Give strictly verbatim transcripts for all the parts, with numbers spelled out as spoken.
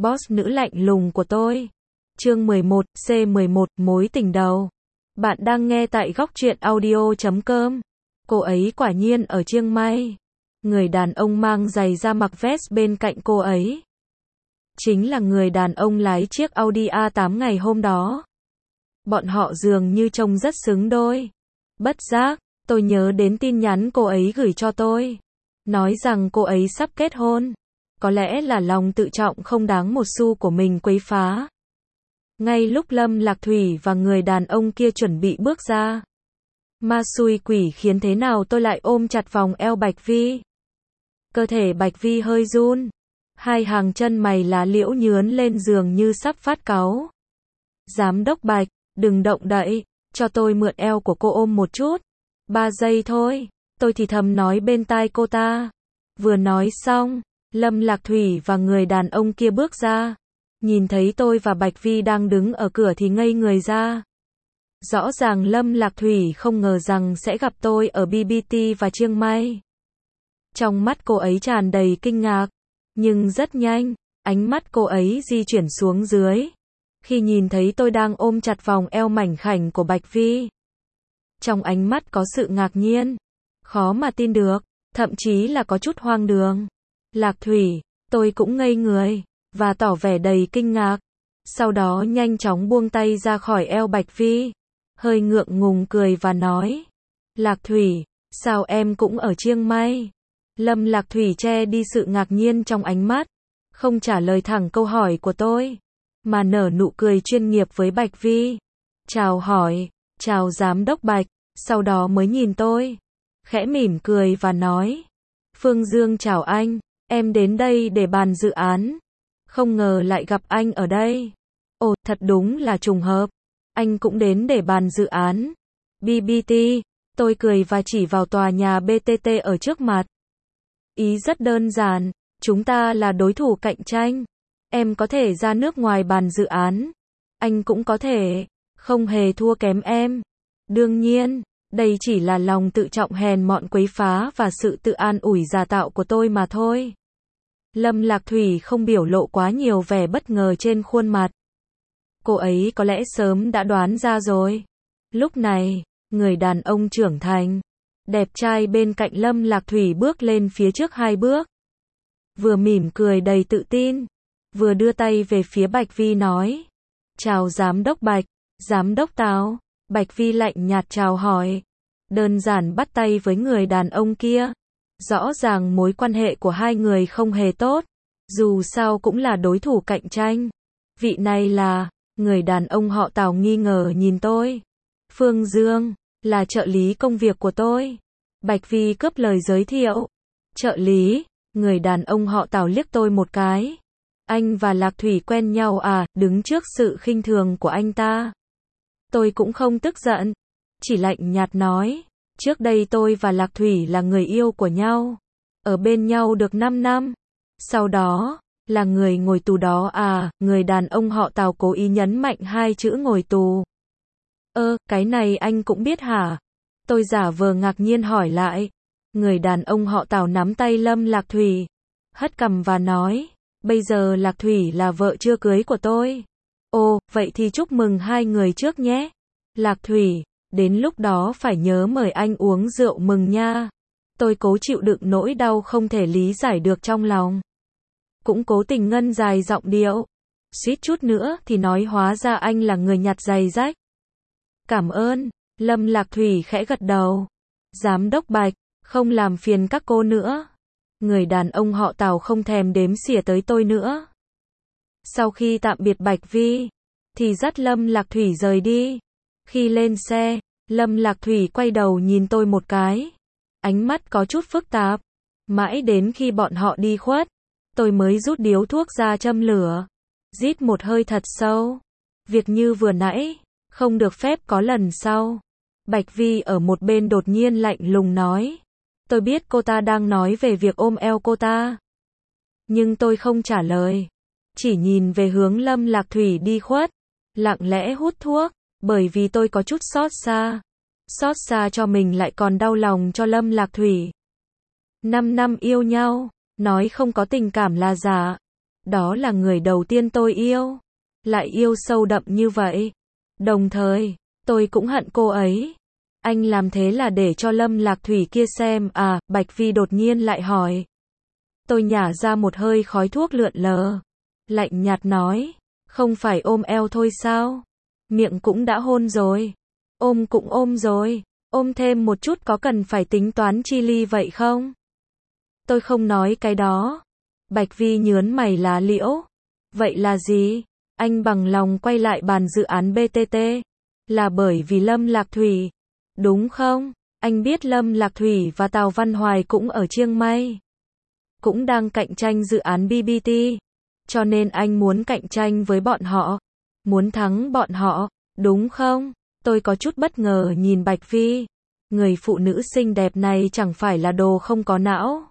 boss nữ lạnh lùng của tôi. Chương mười một, C mười một, mối tình đầu. Bạn đang nghe tại góc truyện audio chấm com. Cô ấy quả nhiên ở Chiang Mai. Người đàn ông mang giày da mặc vest bên cạnh cô ấy chính là người đàn ông lái chiếc Audi a tám ngày hôm đó. Bọn họ dường như trông rất xứng đôi. Bất giác, tôi nhớ đến tin nhắn cô ấy gửi cho tôi. Nói rằng cô ấy sắp kết hôn. Có lẽ là lòng tự trọng không đáng một xu của mình quấy phá. Ngay lúc Lâm Lạc Thủy và người đàn ông kia chuẩn bị bước ra, ma xui quỷ khiến thế nào tôi lại ôm chặt vòng eo Bạch Vi. Cơ thể Bạch Vi hơi run. Hai hàng chân mày lá liễu nhướn lên giường như sắp phát cáu. Giám đốc Bạch, đừng động đậy, cho tôi mượn eo của cô ôm một chút. Ba giây thôi, tôi thì thầm nói bên tai cô ta. Vừa nói xong, Lâm Lạc Thủy và người đàn ông kia bước ra. Nhìn thấy tôi và Bạch Vi đang đứng ở cửa thì ngây người ra. Rõ ràng Lâm Lạc Thủy không ngờ rằng sẽ gặp tôi ở bê bê tê và Chiang Mai. Trong mắt cô ấy tràn đầy kinh ngạc. Nhưng rất nhanh, ánh mắt cô ấy di chuyển xuống dưới. Khi nhìn thấy tôi đang ôm chặt vòng eo mảnh khảnh của Bạch Vi. Trong ánh mắt có sự ngạc nhiên. Khó mà tin được, thậm chí là có chút hoang đường. Lạc Thủy, tôi cũng ngây người, và tỏ vẻ đầy kinh ngạc. Sau đó nhanh chóng buông tay ra khỏi eo Bạch Vi. Hơi ngượng ngùng cười và nói. Lạc Thủy, sao em cũng ở Chiang Mai? Lâm Lạc Thủy che đi sự ngạc nhiên trong ánh mắt. Không trả lời thẳng câu hỏi của tôi. Mà nở nụ cười chuyên nghiệp với Bạch Vi. Chào hỏi, chào giám đốc Bạch. Sau đó mới nhìn tôi. Khẽ mỉm cười và nói. Phương Dương chào anh. Em đến đây để bàn dự án. Không ngờ lại gặp anh ở đây. Ồ, thật đúng là trùng hợp. Anh cũng đến để bàn dự án. bê bê tê. Tôi cười và chỉ vào tòa nhà bê tê tê ở trước mặt. Ý rất đơn giản. Chúng ta là đối thủ cạnh tranh. Em có thể ra nước ngoài bàn dự án. Anh cũng có thể. Không hề thua kém em. Đương nhiên, đây chỉ là lòng tự trọng hèn mọn quấy phá và sự tự an ủi giả tạo của tôi mà thôi. Lâm Lạc Thủy không biểu lộ quá nhiều vẻ bất ngờ trên khuôn mặt. Cô ấy có lẽ sớm đã đoán ra rồi. Lúc này, người đàn ông trưởng thành, đẹp trai bên cạnh Lâm Lạc Thủy bước lên phía trước hai bước. Vừa mỉm cười đầy tự tin, vừa đưa tay về phía Bạch Vi nói. Chào giám đốc Bạch, giám đốc Tào. Bạch Vi lạnh nhạt chào hỏi. Đơn giản bắt tay với người đàn ông kia. Rõ ràng mối quan hệ của hai người không hề tốt. Dù sao cũng là đối thủ cạnh tranh. Vị này là, người đàn ông họ Tào nghi ngờ nhìn tôi. Phương Dương, là trợ lý công việc của tôi. Bạch Vi cướp lời giới thiệu. Trợ lý, người đàn ông họ Tào liếc tôi một cái. Anh và Lạc Thủy quen nhau à, đứng trước sự khinh thường của anh ta. Tôi cũng không tức giận. Chỉ lạnh nhạt nói. Trước đây tôi và Lạc Thủy là người yêu của nhau. Ở bên nhau được năm năm. Sau đó, là người ngồi tù đó à, người đàn ông họ Tào cố ý nhấn mạnh hai chữ ngồi tù. Ơ, cái này anh cũng biết hả? Tôi giả vờ ngạc nhiên hỏi lại. Người đàn ông họ Tào nắm tay Lâm Lạc Thủy. Hất cằm và nói. Bây giờ Lạc Thủy là vợ chưa cưới của tôi. Ồ, vậy thì chúc mừng hai người trước nhé. Lạc Thủy, đến lúc đó phải nhớ mời anh uống rượu mừng nha. Tôi cố chịu đựng nỗi đau không thể lý giải được trong lòng. Cũng cố tình ngân dài giọng điệu. Suýt chút nữa thì nói hóa ra anh là người nhặt giày rách. Cảm ơn. Lâm Lạc Thủy khẽ gật đầu. Giám đốc Bạch, không làm phiền các cô nữa. Người đàn ông họ Tào không thèm đếm xỉa tới tôi nữa. Sau khi tạm biệt Bạch Vi, thì dắt Lâm Lạc Thủy rời đi. Khi lên xe, Lâm Lạc Thủy quay đầu nhìn tôi một cái. Ánh mắt có chút phức tạp. Mãi đến khi bọn họ đi khuất, tôi mới rút điếu thuốc ra châm lửa. Rít một hơi thật sâu. Việc như vừa nãy, không được phép có lần sau. Bạch Vi ở một bên đột nhiên lạnh lùng nói. Tôi biết cô ta đang nói về việc ôm eo cô ta. Nhưng tôi không trả lời. Chỉ nhìn về hướng Lâm Lạc Thủy đi khuất. Lặng lẽ hút thuốc. Bởi vì tôi có chút xót xa. Xót xa cho mình lại còn đau lòng cho Lâm Lạc Thủy. Năm năm yêu nhau. Nói không có tình cảm là giả. Đó là người đầu tiên tôi yêu. Lại yêu sâu đậm như vậy. Đồng thời, tôi cũng hận cô ấy. Anh làm thế là để cho Lâm Lạc Thủy kia xem à, Bạch Vi đột nhiên lại hỏi. Tôi nhả ra một hơi khói thuốc lượn lờ. Lạnh nhạt nói, không phải ôm eo thôi sao? Miệng cũng đã hôn rồi. Ôm cũng ôm rồi. Ôm thêm một chút có cần phải tính toán chi ly vậy không? Tôi không nói cái đó. Bạch Vi nhớn mày lá liễu. Vậy là gì? Anh bằng lòng quay lại bàn dự án bê tê tê. Là bởi vì Lâm Lạc Thủy. Đúng không? Anh biết Lâm Lạc Thủy và Tào Văn Hoài cũng ở Chiang Mai. Cũng đang cạnh tranh dự án bê bê tê. Cho nên anh muốn cạnh tranh với bọn họ. Muốn thắng bọn họ. Đúng không? Tôi có chút bất ngờ nhìn Bạch Vi. Người phụ nữ xinh đẹp này chẳng phải là đồ không có não.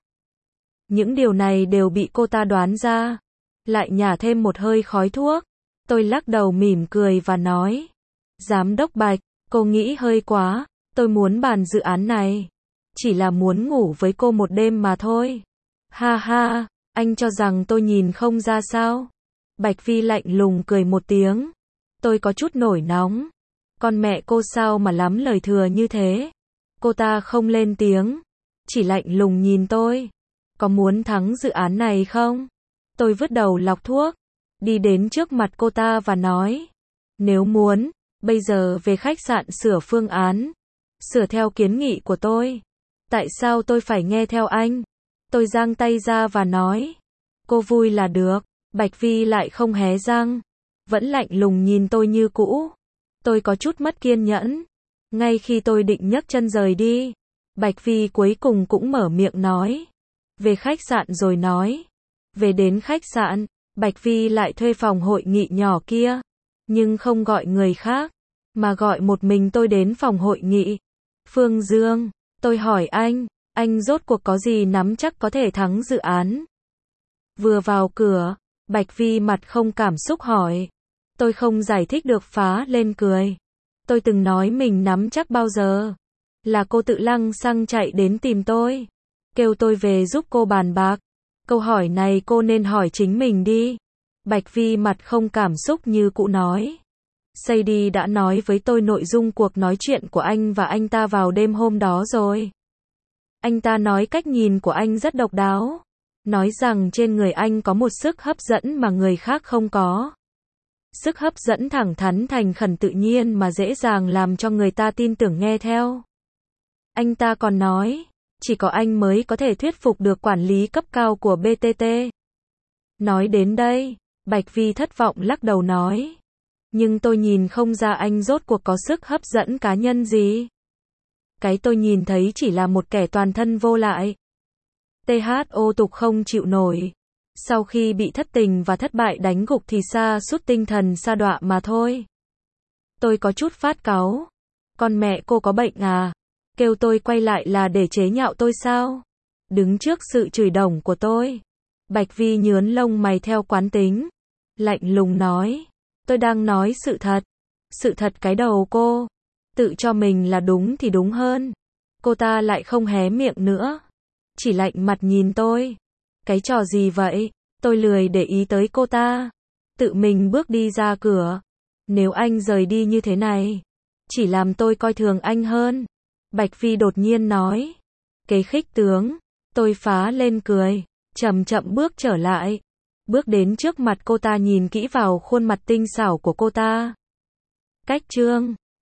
Những điều này đều bị cô ta đoán ra. Lại nhả thêm một hơi khói thuốc. Tôi lắc đầu mỉm cười và nói. Giám đốc Bạch, cô nghĩ hơi quá. Tôi muốn bàn dự án này. Chỉ là muốn ngủ với cô một đêm mà thôi. Ha ha, anh cho rằng tôi nhìn không ra sao? Bạch Vi lạnh lùng cười một tiếng. Tôi có chút nổi nóng. Con mẹ cô sao mà lắm lời thừa như thế? Cô ta không lên tiếng. Chỉ lạnh lùng nhìn tôi. Có muốn thắng dự án này không? Tôi vứt đầu lọc thuốc. Đi đến trước mặt cô ta và nói. Nếu muốn, bây giờ về khách sạn sửa phương án. Sửa theo kiến nghị của tôi. Tại sao tôi phải nghe theo anh? Tôi giang tay ra và nói. Cô vui là được. Bạch Vi lại không hé răng. Vẫn lạnh lùng nhìn tôi như cũ. Tôi có chút mất kiên nhẫn. Ngay khi tôi định nhấc chân rời đi. Bạch Vi cuối cùng cũng mở miệng nói. Về khách sạn rồi nói. Về đến khách sạn, Bạch Vi lại thuê phòng hội nghị nhỏ kia. Nhưng không gọi người khác. Mà gọi một mình tôi đến phòng hội nghị. Phương Dương, tôi hỏi anh. Anh rốt cuộc có gì nắm chắc có thể thắng dự án? Vừa vào cửa, Bạch Vi mặt không cảm xúc hỏi. Tôi không giải thích được phá lên cười. Tôi từng nói mình nắm chắc bao giờ. Là cô tự lăng xăng chạy đến tìm tôi. Kêu tôi về giúp cô bàn bạc. Câu hỏi này cô nên hỏi chính mình đi. Bạch Vi mặt không cảm xúc như cũ nói. Sadie đã nói với tôi nội dung cuộc nói chuyện của anh và anh ta vào đêm hôm đó rồi. Anh ta nói cách nhìn của anh rất độc đáo. Nói rằng trên người anh có một sức hấp dẫn mà người khác không có. Sức hấp dẫn thẳng thắn thành khẩn tự nhiên mà dễ dàng làm cho người ta tin tưởng nghe theo. Anh ta còn nói, chỉ có anh mới có thể thuyết phục được quản lý cấp cao của bê tê tê. Nói đến đây, Bạch Vi thất vọng lắc đầu nói. Nhưng tôi nhìn không ra anh rốt cuộc có sức hấp dẫn cá nhân gì. Cái tôi nhìn thấy chỉ là một kẻ toàn thân vô lại. tê hát ô tục không chịu nổi. Sau khi bị thất tình và thất bại đánh gục thì sa sút tinh thần sa đọa mà thôi. Tôi có chút phát cáu. Con mẹ cô có bệnh à? Kêu tôi quay lại là để chế nhạo tôi sao? Đứng trước sự chửi đồng của tôi. Bạch Vi nhướn lông mày theo quán tính. Lạnh lùng nói. Tôi đang nói sự thật. Sự thật cái đầu cô. Tự cho mình là đúng thì đúng hơn. Cô ta lại không hé miệng nữa. Chỉ lạnh mặt nhìn tôi. Cái trò gì vậy? Tôi lười để ý tới cô ta. Tự mình bước đi ra cửa. Nếu anh rời đi như thế này, chỉ làm tôi coi thường anh hơn. Bạch Phi đột nhiên nói. Kế khích tướng. Tôi phá lên cười. Chậm chậm bước trở lại. Bước đến trước mặt cô ta nhìn kỹ vào khuôn mặt tinh xảo của cô ta. Cách chương